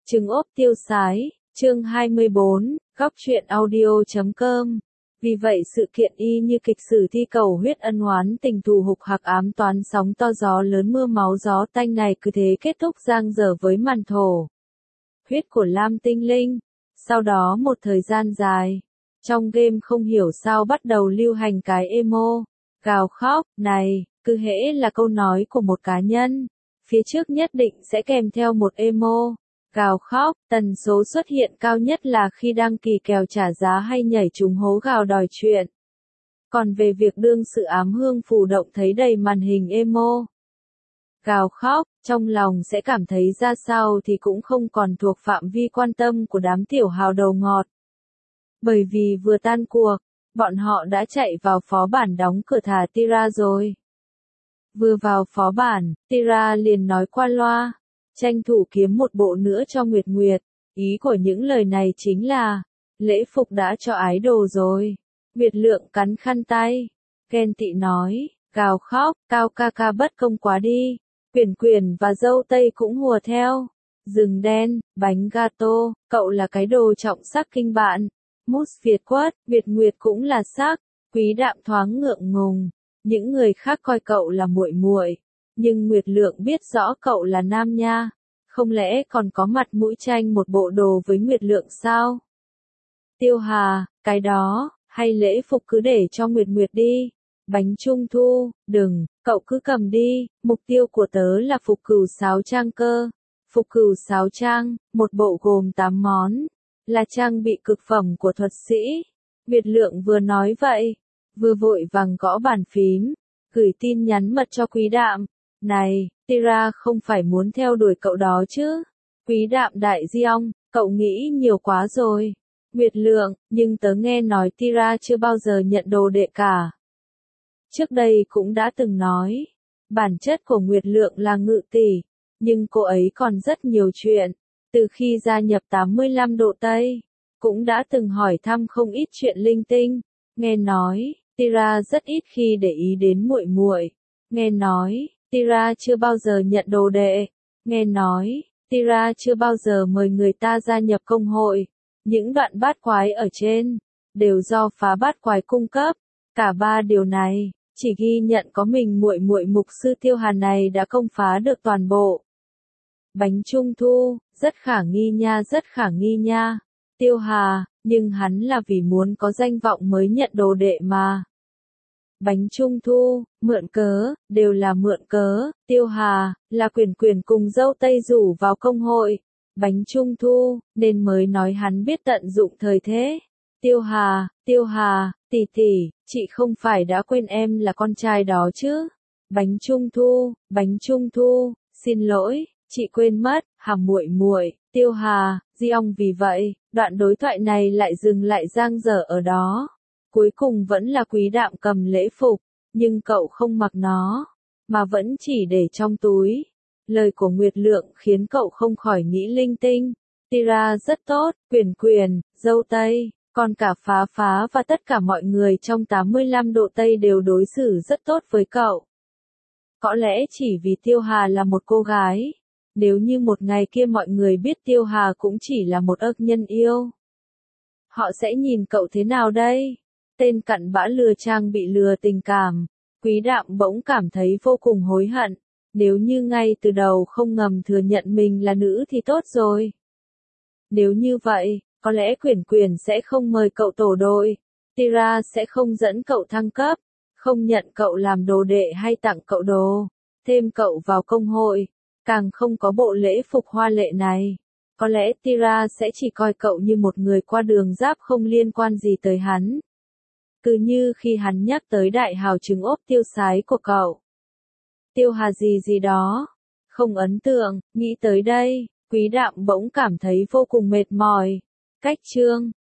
Trứng ốp tiêu sái, chương 24, góc truyện audio.com. Vì vậy sự kiện y như kịch sử thi cầu huyết ân oán tình thù hục hạc ám toán sóng to gió lớn mưa máu gió tanh này cứ thế kết thúc giang dở với màn thổ huyết của Lam Tinh Linh. Sau đó một thời gian dài, trong game không hiểu sao bắt đầu lưu hành cái emo, gào khóc, này, cứ hễ là câu nói của một cá nhân, phía trước nhất định sẽ kèm theo một emo, gào khóc, tần số xuất hiện cao nhất là khi đăng kỳ kèo trả giá hay nhảy trúng hố gào đòi chuyện. Còn về việc đương sự ám hương phù động thấy đầy màn hình emo, gào khóc, trong lòng sẽ cảm thấy ra sao thì cũng không còn thuộc phạm vi quan tâm của đám tiểu hào đầu ngọt. Bởi vì vừa tan cuộc, bọn họ đã chạy vào phó bản đóng cửa thả Tira rồi. Vừa vào phó bản, Tira liền nói qua loa, tranh thủ kiếm một bộ nữa cho Nguyệt Nguyệt. Ý của những lời này chính là, lễ phục đã cho ái đồ rồi. Nguyệt Lượng cắn khăn tay, ghen tị nói, gào khóc, Cao ca ca bất công quá đi. Quyền và dâu tây cũng hùa theo. Rừng đen, bánh gato, cậu là cái đồ trọng sắc kinh bạn. Mousse Việt quất, Việt Nguyệt cũng là sắc. Quý Đạm thoáng ngượng ngùng. Những người khác coi cậu là muội muội, nhưng Nguyệt Lượng biết rõ cậu là nam nha. Không lẽ còn có mặt mũi tranh một bộ đồ với Nguyệt Lượng sao? Tiêu Hà, cái đó, hay lễ phục cứ để cho Nguyệt Nguyệt đi. Bánh trung thu, đừng, cậu cứ cầm đi, mục tiêu của tớ là phục cửu sáo trang cơ. Phục cửu sáo trang, một bộ gồm 8 món, là trang bị cực phẩm của thuật sĩ. Nguyệt Lượng vừa nói vậy, vừa vội vàng gõ bàn phím, gửi tin nhắn mật cho Quý Đạm. Này, Tira không phải muốn theo đuổi cậu đó chứ? Quý Đạm đại diong, cậu nghĩ nhiều quá rồi. Nguyệt Lượng, nhưng tớ nghe nói Tira chưa bao giờ nhận đồ đệ cả. Trước đây cũng đã từng nói, bản chất của Nguyệt Lượng là ngự tỷ, nhưng cô ấy còn rất nhiều chuyện. Từ khi gia nhập 85 độ Tây, cũng đã từng hỏi thăm không ít chuyện linh tinh. Nghe nói, Tira rất ít khi để ý đến muội muội. Nghe nói, Tira chưa bao giờ nhận đồ đệ. Nghe nói, Tira chưa bao giờ mời người ta gia nhập công hội. Những đoạn bát quái ở trên, đều do phá bát quái cung cấp. Cả ba điều này, chỉ ghi nhận có mình muội muội mục sư Tiêu Hà này đã công phá được toàn bộ. Bánh trung thu, rất khả nghi nha, rất khả nghi nha. Tiêu Hà, nhưng hắn là vì muốn có danh vọng mới nhận đồ đệ mà. Bánh trung thu, mượn cớ, đều là mượn cớ. Tiêu Hà, là quyền cùng dâu tây rủ vào công hội. Bánh trung thu, nên mới nói hắn biết tận dụng thời thế. Tiêu Hà, tỷ, chị không phải đã quên em là con trai đó chứ? Bánh trung thu, xin lỗi, chị quên mất, hàm muội muội. Tiêu Hà, Diong vì vậy, đoạn đối thoại này lại dừng lại dang dở ở đó. Cuối cùng vẫn là Quý Đạm cầm lễ phục, nhưng cậu không mặc nó, mà vẫn chỉ để trong túi. Lời của Nguyệt Lượng khiến cậu không khỏi nghĩ linh tinh. Tira rất tốt, quyền, dâu tây, còn cả phá và tất cả mọi người trong 85 độ Tây đều đối xử rất tốt với cậu. Có lẽ chỉ vì Tiêu Hà là một cô gái. Nếu như một ngày kia mọi người biết Tiêu Hà cũng chỉ là một ức nhân yêu, họ sẽ nhìn cậu thế nào đây? Tên cặn bã lừa trang bị lừa tình cảm. Quý Đạm bỗng cảm thấy vô cùng hối hận. Nếu như ngay từ đầu không ngầm thừa nhận mình là nữ thì tốt rồi. Nếu như vậy, có lẽ quyền sẽ không mời cậu tổ đội. Tira sẽ không dẫn cậu thăng cấp, không nhận cậu làm đồ đệ hay tặng cậu đồ, thêm cậu vào công hội, càng không có bộ lễ phục hoa lệ này. Có lẽ Tira sẽ chỉ coi cậu như một người qua đường giáp không liên quan gì tới hắn. Cứ như khi hắn nhắc tới đại hào trứng ốp tiêu sái của cậu. Tiêu Hà gì đó. Không ấn tượng, nghĩ tới đây, Quý Đạm bỗng cảm thấy vô cùng mệt mỏi. Cách chương